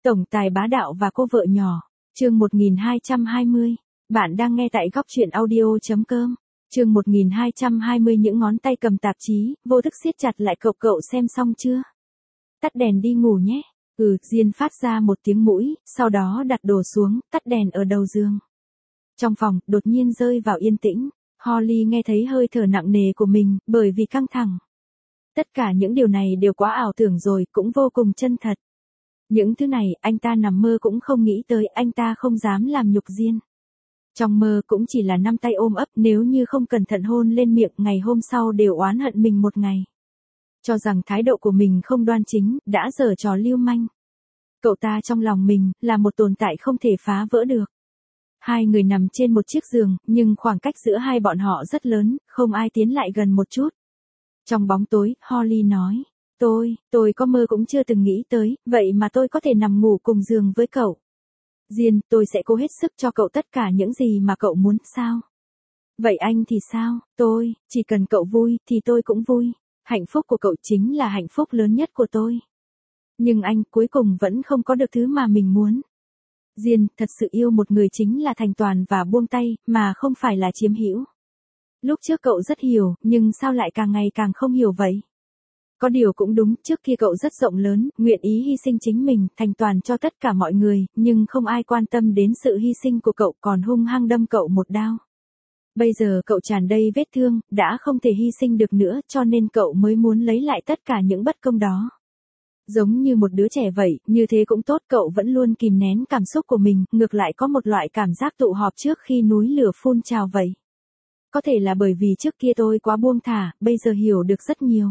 Tổng tài bá đạo và cô vợ nhỏ. Chương 1220. Bạn đang nghe tại góc truyện audio.com. Chương 1220 những ngón tay cầm tạp chí, vô thức siết chặt lại cậu xem xong chưa? Tắt đèn đi ngủ nhé. Diên phát ra một tiếng mũi, sau đó đặt đồ xuống, tắt đèn ở đầu giường. Trong phòng, đột nhiên rơi vào yên tĩnh. Holly nghe thấy hơi thở nặng nề của mình, bởi vì căng thẳng. Tất cả những điều này đều quá ảo tưởng rồi, cũng vô cùng chân thật. Những thứ này, anh ta nằm mơ cũng không nghĩ tới, anh ta không dám làm nhục Diên. Trong mơ cũng chỉ là năm tay ôm ấp, nếu như không cẩn thận hôn lên miệng, ngày hôm sau đều oán hận mình một ngày. Cho rằng thái độ của mình không đoan chính, đã giở trò lưu manh. Cậu ta trong lòng mình, là một tồn tại không thể phá vỡ được. Hai người nằm trên một chiếc giường, nhưng khoảng cách giữa hai bọn họ rất lớn, không ai tiến lại gần một chút. Trong bóng tối, Holly nói, tôi có mơ cũng chưa từng nghĩ tới, vậy mà tôi có thể nằm ngủ cùng giường với cậu. Diên, tôi sẽ cố hết sức cho cậu tất cả những gì mà cậu muốn, sao? Vậy anh thì sao? Chỉ cần cậu vui, thì tôi cũng vui. Hạnh phúc của cậu chính là hạnh phúc lớn nhất của tôi. Nhưng anh cuối cùng vẫn không có được thứ mà mình muốn. Diên, thật sự yêu một người chính là thành toàn và buông tay, mà không phải là chiếm hữu. Lúc trước cậu rất hiểu, nhưng sao lại càng ngày càng không hiểu vậy? Có điều cũng đúng, trước kia cậu rất rộng lớn, nguyện ý hy sinh chính mình, thành toàn cho tất cả mọi người, nhưng không ai quan tâm đến sự hy sinh của cậu, còn hung hăng đâm cậu một đao. Bây giờ cậu tràn đầy vết thương, đã không thể hy sinh được nữa, cho nên cậu mới muốn lấy lại tất cả những bất công đó. Giống như một đứa trẻ vậy, như thế cũng tốt, cậu vẫn luôn kìm nén cảm xúc của mình, ngược lại có một loại cảm giác tụ họp trước khi núi lửa phun trào vậy. Có thể là bởi vì trước kia tôi quá buông thả, bây giờ hiểu được rất nhiều.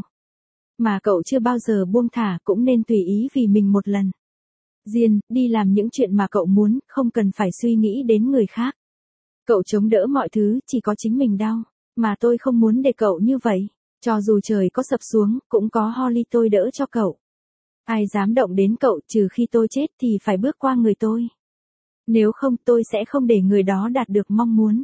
Mà cậu chưa bao giờ buông thả, cũng nên tùy ý vì mình một lần. Diên, đi làm những chuyện mà cậu muốn, không cần phải suy nghĩ đến người khác. Cậu chống đỡ mọi thứ, chỉ có chính mình đau. Mà tôi không muốn để cậu như vậy. Cho dù trời có sập xuống, cũng có Holly tôi đỡ cho cậu. Ai dám động đến cậu, trừ khi tôi chết thì phải bước qua người tôi. Nếu không, tôi sẽ không để người đó đạt được mong muốn.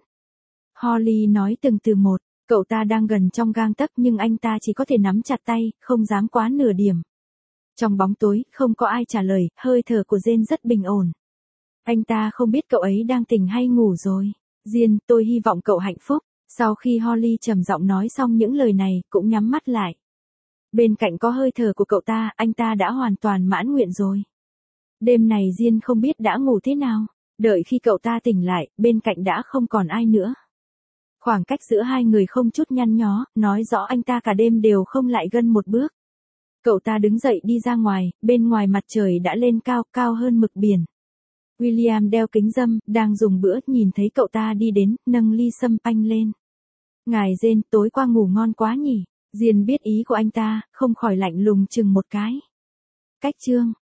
Holly nói từng từ một. Cậu ta đang gần trong gang tấc, nhưng anh ta chỉ có thể nắm chặt tay, không dám quá nửa điểm. Trong bóng tối, không có ai trả lời, hơi thở của Jane rất bình ổn. Anh ta không biết cậu ấy đang tỉnh hay ngủ rồi. Diên, tôi hy vọng cậu hạnh phúc. Sau khi Holly trầm giọng nói xong những lời này, cũng nhắm mắt lại. Bên cạnh có hơi thở của cậu ta, anh ta đã hoàn toàn mãn nguyện rồi. Đêm này Diên không biết đã ngủ thế nào. Đợi khi cậu ta tỉnh lại, bên cạnh đã không còn ai nữa. Khoảng cách giữa hai người không chút nhăn nhó, nói rõ anh ta cả đêm đều không lại gần một bước. Cậu ta đứng dậy đi ra ngoài, bên ngoài mặt trời đã lên cao, cao hơn mực biển. William đeo kính râm, đang dùng bữa, nhìn thấy cậu ta đi đến, nâng ly sâm panh lên. Ngài Jane, tối qua ngủ ngon quá nhỉ? Diên biết ý của anh ta, không khỏi lạnh lùng chừng một cái. Cách chương.